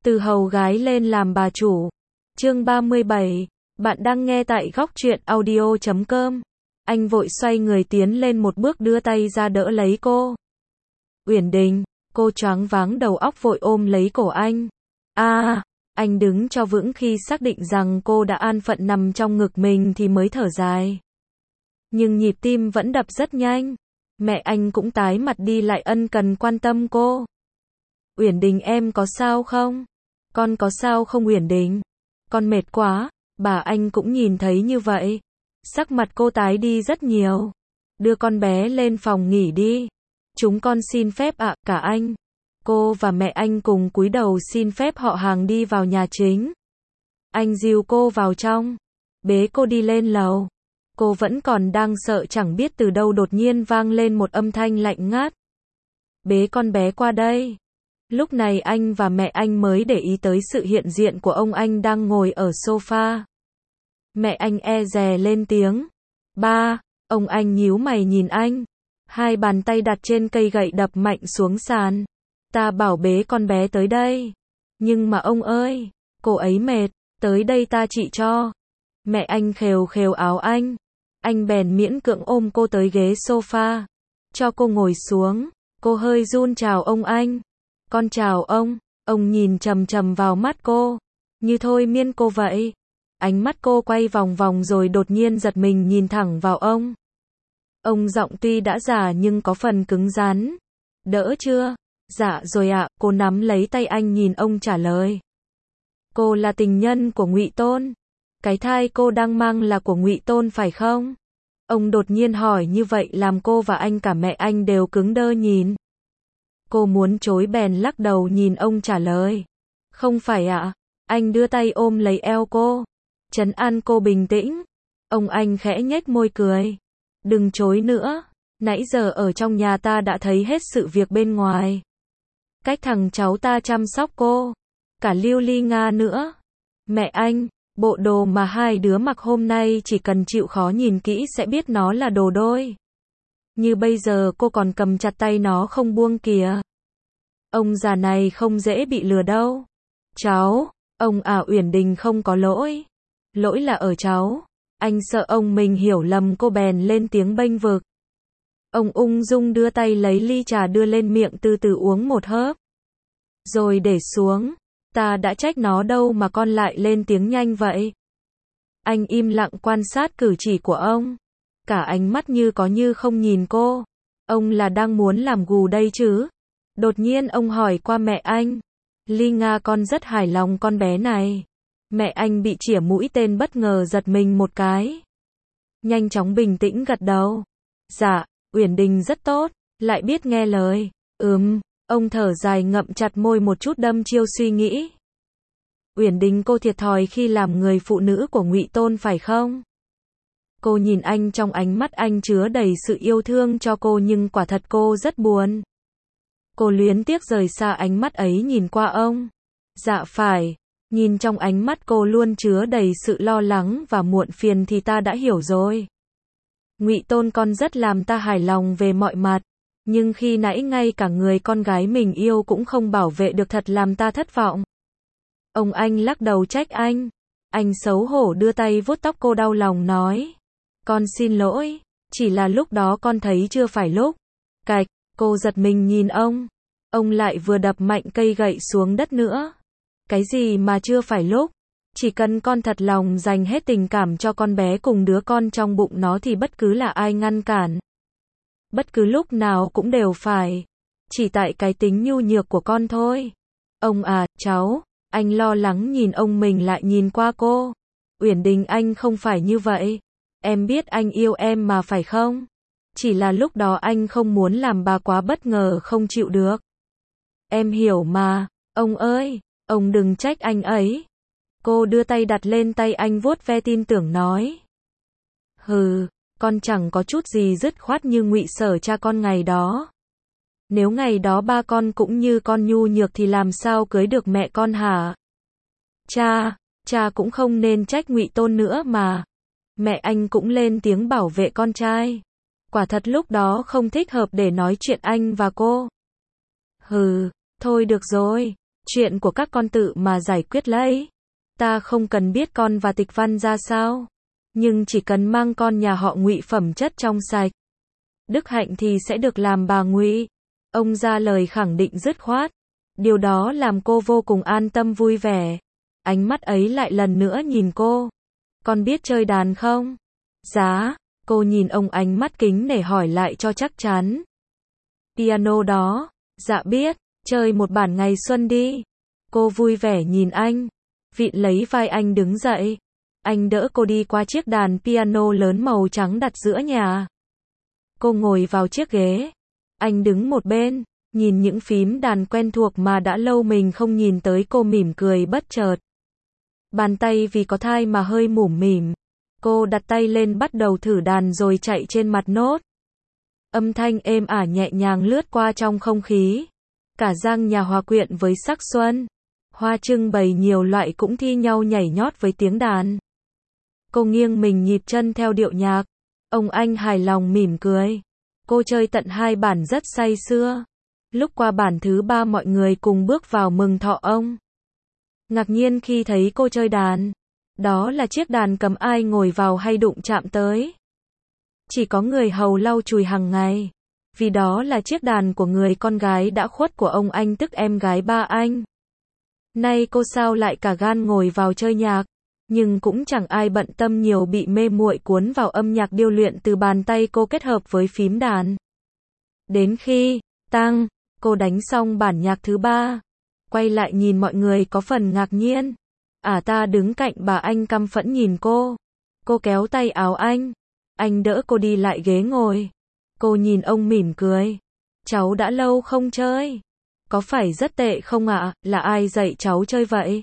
Từ hầu gái lên làm bà chủ. Chương 37. Bạn đang nghe tại góc truyện audio.com. Anh vội xoay người tiến lên một bước đưa tay ra đỡ lấy cô. Uyển Đình, cô choáng váng đầu óc vội ôm lấy cổ anh. Anh đứng cho vững khi xác định rằng cô đã an phận nằm trong ngực mình thì mới thở dài. Nhưng nhịp tim vẫn đập rất nhanh. Mẹ anh cũng tái mặt đi lại ân cần quan tâm cô. Uyển Đình em có sao không? Con có sao không Uyển Đình? Con mệt quá, bà anh cũng nhìn thấy như vậy. Sắc mặt cô tái đi rất nhiều. Đưa con bé lên phòng nghỉ đi. Chúng con xin phép ạ, cả anh. Cô và mẹ anh cùng cúi đầu xin phép họ hàng đi vào nhà chính. Anh dìu cô vào trong. Bế cô đi lên lầu. Cô vẫn còn đang sợ chẳng biết từ đâu đột nhiên vang lên một âm thanh lạnh ngắt. Bế con bé qua đây. Lúc này anh và mẹ anh mới để ý tới sự hiện diện của ông anh đang ngồi ở sofa. Mẹ anh e dè lên tiếng. Ba, ông anh nhíu mày nhìn anh. Hai bàn tay đặt trên cây gậy đập mạnh xuống sàn. Ta bảo bế con bé tới đây. Nhưng mà ông ơi, cô ấy mệt, tới đây ta trị cho. Mẹ anh khều khều áo anh. Anh bèn miễn cưỡng ôm cô tới ghế sofa. Cho cô ngồi xuống. Cô hơi run chào ông anh. Con chào ông nhìn chằm chằm vào mắt cô. Như thôi miên cô vậy. Ánh mắt cô quay vòng vòng rồi đột nhiên giật mình nhìn thẳng vào ông. Ông giọng tuy đã già nhưng có phần cứng rắn. Đỡ chưa? Dạ rồi ạ, cô nắm lấy tay anh nhìn ông trả lời. Cô là tình nhân của Ngụy Tôn. Cái thai cô đang mang là của Ngụy Tôn phải không? Ông đột nhiên hỏi như vậy làm cô và anh cả mẹ anh đều cứng đơ nhìn. Cô muốn chối bèn lắc đầu nhìn ông trả lời. Không phải ạ. Anh đưa tay ôm lấy eo cô. Trấn an cô bình tĩnh. Ông anh khẽ nhếch môi cười. Đừng chối nữa. Nãy giờ ở trong nhà ta đã thấy hết sự việc bên ngoài. Cách thằng cháu ta chăm sóc cô. Cả Lưu Ly Nga nữa. Mẹ anh, bộ đồ mà hai đứa mặc hôm nay chỉ cần chịu khó nhìn kỹ sẽ biết nó là đồ đôi. Như bây giờ cô còn cầm chặt tay nó không buông kìa. Ông già này không dễ bị lừa đâu. Cháu, ông Uyển Đình không có lỗi. Lỗi là ở cháu. Anh sợ ông mình hiểu lầm cô bèn lên tiếng bênh vực. Ông ung dung đưa tay lấy ly trà đưa lên miệng từ từ uống một hớp. Rồi để xuống. Ta đã trách nó đâu mà con lại lên tiếng nhanh vậy. Anh im lặng quan sát cử chỉ của ông. Cả ánh mắt như có như không nhìn cô. Ông là đang muốn làm gù đây chứ? Đột nhiên ông hỏi qua mẹ anh. Ly Nga con rất hài lòng con bé này. Mẹ anh bị chĩa mũi tên bất ngờ giật mình một cái. Nhanh chóng bình tĩnh gật đầu. Dạ, Uyển Đình rất tốt, lại biết nghe lời. Ông thở dài ngậm chặt môi một chút đâm chiêu suy nghĩ. Uyển Đình cô thiệt thòi khi làm người phụ nữ của Ngụy Tôn phải không? Cô nhìn anh trong ánh mắt anh chứa đầy sự yêu thương cho cô nhưng quả thật cô rất buồn. Cô luyến tiếc rời xa ánh mắt ấy nhìn qua ông. Dạ phải, nhìn trong ánh mắt cô luôn chứa đầy sự lo lắng và muộn phiền thì ta đã hiểu rồi. Ngụy Tôn con rất làm ta hài lòng về mọi mặt, nhưng khi nãy ngay cả người con gái mình yêu cũng không bảo vệ được thật làm ta thất vọng. Ông anh lắc đầu trách anh. Anh xấu hổ đưa tay vuốt tóc cô đau lòng nói. Con xin lỗi, chỉ là lúc đó con thấy chưa phải lúc. Cạch, cô giật mình nhìn ông. Ông lại vừa đập mạnh cây gậy xuống đất nữa. Cái gì mà chưa phải lúc? Chỉ cần con thật lòng dành hết tình cảm cho con bé cùng đứa con trong bụng nó thì bất cứ là ai ngăn cản. Bất cứ lúc nào cũng đều phải. Chỉ tại cái tính nhu nhược của con thôi. Ông cháu. Anh lo lắng nhìn ông mình lại nhìn qua cô. Uyển Đình anh không phải như vậy. Em biết anh yêu em mà phải không? Chỉ là lúc đó anh không muốn làm bà quá bất ngờ không chịu được. Em hiểu mà. Ông ơi, ông đừng trách anh ấy. Cô đưa tay đặt lên tay anh vuốt ve tin tưởng nói. Con chẳng có chút gì dứt khoát như Ngụy Sở cha con ngày đó. Nếu ngày đó ba con cũng như con nhu nhược thì làm sao cưới được mẹ con hả? Cha cũng không nên trách Ngụy Tôn nữa mà. Mẹ anh cũng lên tiếng bảo vệ con trai. Quả thật lúc đó không thích hợp để nói chuyện anh và cô. Thôi được rồi, Chuyện của các con tự mà giải quyết lấy. Ta không cần biết con và Tịch Văn ra sao, nhưng chỉ cần mang con nhà họ Ngụy phẩm chất trong sạch, đức hạnh thì sẽ được làm bà Ngụy. Ông ra lời khẳng định dứt khoát. Điều đó làm cô vô cùng an tâm vui vẻ. Ánh mắt ấy lại lần nữa nhìn cô. Con biết chơi đàn không? Dạ. Cô nhìn ông ánh mắt kính nể hỏi lại cho chắc chắn. Piano đó. Dạ biết. Chơi một bản Ngày Xuân đi. Cô vui vẻ nhìn anh. Vịn lấy vai anh đứng dậy. Anh đỡ cô đi qua chiếc đàn piano lớn màu trắng đặt giữa nhà. Cô ngồi vào chiếc ghế. Anh đứng một bên, nhìn những phím đàn quen thuộc mà đã lâu mình không nhìn tới. Cô mỉm cười bất chợt. Bàn tay vì có thai mà hơi mủm mỉm. Cô đặt tay lên bắt đầu thử đàn rồi chạy trên mặt nốt. Âm thanh êm ả nhẹ nhàng lướt qua trong không khí. Cả gian nhà hòa quyện với sắc xuân. Hoa trưng bày nhiều loại cũng thi nhau nhảy nhót với tiếng đàn. Cô nghiêng mình nhịp chân theo điệu nhạc. Ông anh hài lòng mỉm cười. Cô chơi tận 2 bản rất say sưa. Lúc qua bản thứ 3 mọi người cùng bước vào mừng thọ ông. Ngạc nhiên khi thấy cô chơi đàn. Đó là chiếc đàn cầm ai ngồi vào hay đụng chạm tới. Chỉ có người hầu lau chùi hàng ngày. Vì đó là chiếc đàn của người con gái đã khuất của ông anh tức em gái ba anh. Nay cô sao lại cả gan ngồi vào chơi nhạc. Nhưng cũng chẳng ai bận tâm nhiều bị mê muội cuốn vào âm nhạc điêu luyện từ bàn tay cô kết hợp với phím đàn. Đến khi, tang, cô đánh xong bản nhạc thứ 3. Quay lại nhìn mọi người có phần ngạc nhiên. Ta đứng cạnh bà anh căm phẫn nhìn cô. Cô kéo tay áo anh. Anh đỡ cô đi lại ghế ngồi. Cô nhìn ông mỉm cười. Cháu đã lâu không chơi. Có phải rất tệ không ạ? Là ai dạy cháu chơi vậy?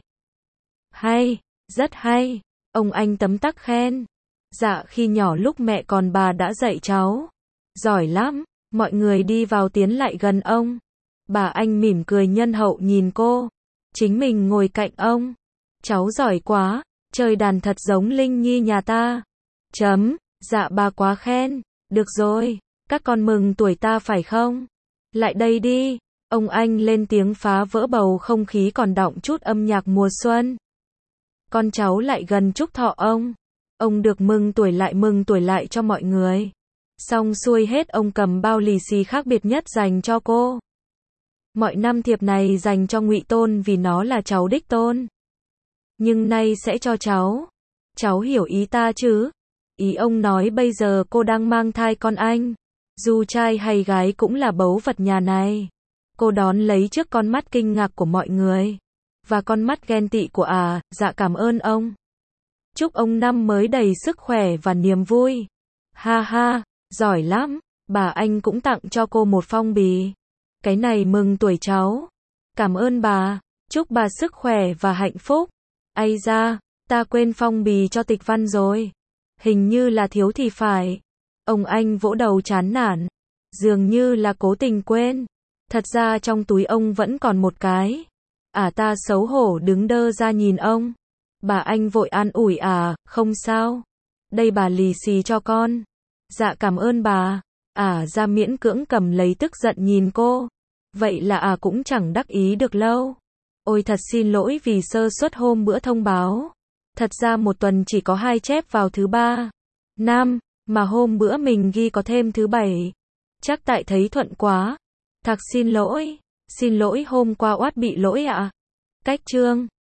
Hay, rất hay. Ông anh tấm tắc khen. Dạ khi nhỏ lúc mẹ còn bà đã dạy cháu. Giỏi lắm. Mọi người đi vào tiến lại gần ông. Bà anh mỉm cười nhân hậu nhìn cô. Chính mình ngồi cạnh ông. Cháu giỏi quá. Chơi đàn thật giống Linh Nhi nhà ta. Dạ bà quá khen. Được rồi. Các con mừng tuổi ta phải không? Lại đây đi. Ông anh lên tiếng phá vỡ bầu không khí còn đọng chút âm nhạc mùa xuân. Con cháu lại gần chúc thọ ông. Ông được mừng tuổi lại cho mọi người. Xong xuôi hết ông cầm bao lì xì khác biệt nhất dành cho cô. Mọi năm thiệp này dành cho Ngụy Tôn vì nó là cháu đích tôn. Nhưng nay sẽ cho cháu. Cháu hiểu ý ta chứ? Ý ông nói bây giờ cô đang mang thai con anh. Dù trai hay gái cũng là báu vật nhà này. Cô đón lấy trước con mắt kinh ngạc của mọi người. Và con mắt ghen tị của dạ cảm ơn ông. Chúc ông năm mới đầy sức khỏe và niềm vui. Ha ha, giỏi lắm. Bà anh cũng tặng cho cô một phong bì. Cái này mừng tuổi cháu. Cảm ơn bà. Chúc bà sức khỏe và hạnh phúc. Ây da, ta quên phong bì cho Tịch Văn rồi. Hình như là thiếu thì phải. Ông anh vỗ đầu chán nản. Dường như là cố tình quên. Thật ra trong túi ông vẫn còn một cái. Ta xấu hổ đứng đơ ra nhìn ông. Bà anh vội an ủi không sao. Đây bà lì xì cho con. Dạ cảm ơn bà. Ra miễn cưỡng cầm lấy tức giận nhìn cô. Vậy là cũng chẳng đắc ý được lâu. Ôi thật xin lỗi vì sơ suất hôm bữa thông báo. Thật ra một tuần chỉ có 2 chép vào thứ 3, 5, mà hôm bữa mình ghi có thêm thứ 7. Chắc tại thấy thuận quá. Thật xin lỗi hôm qua oát bị lỗi ạ. Cách chương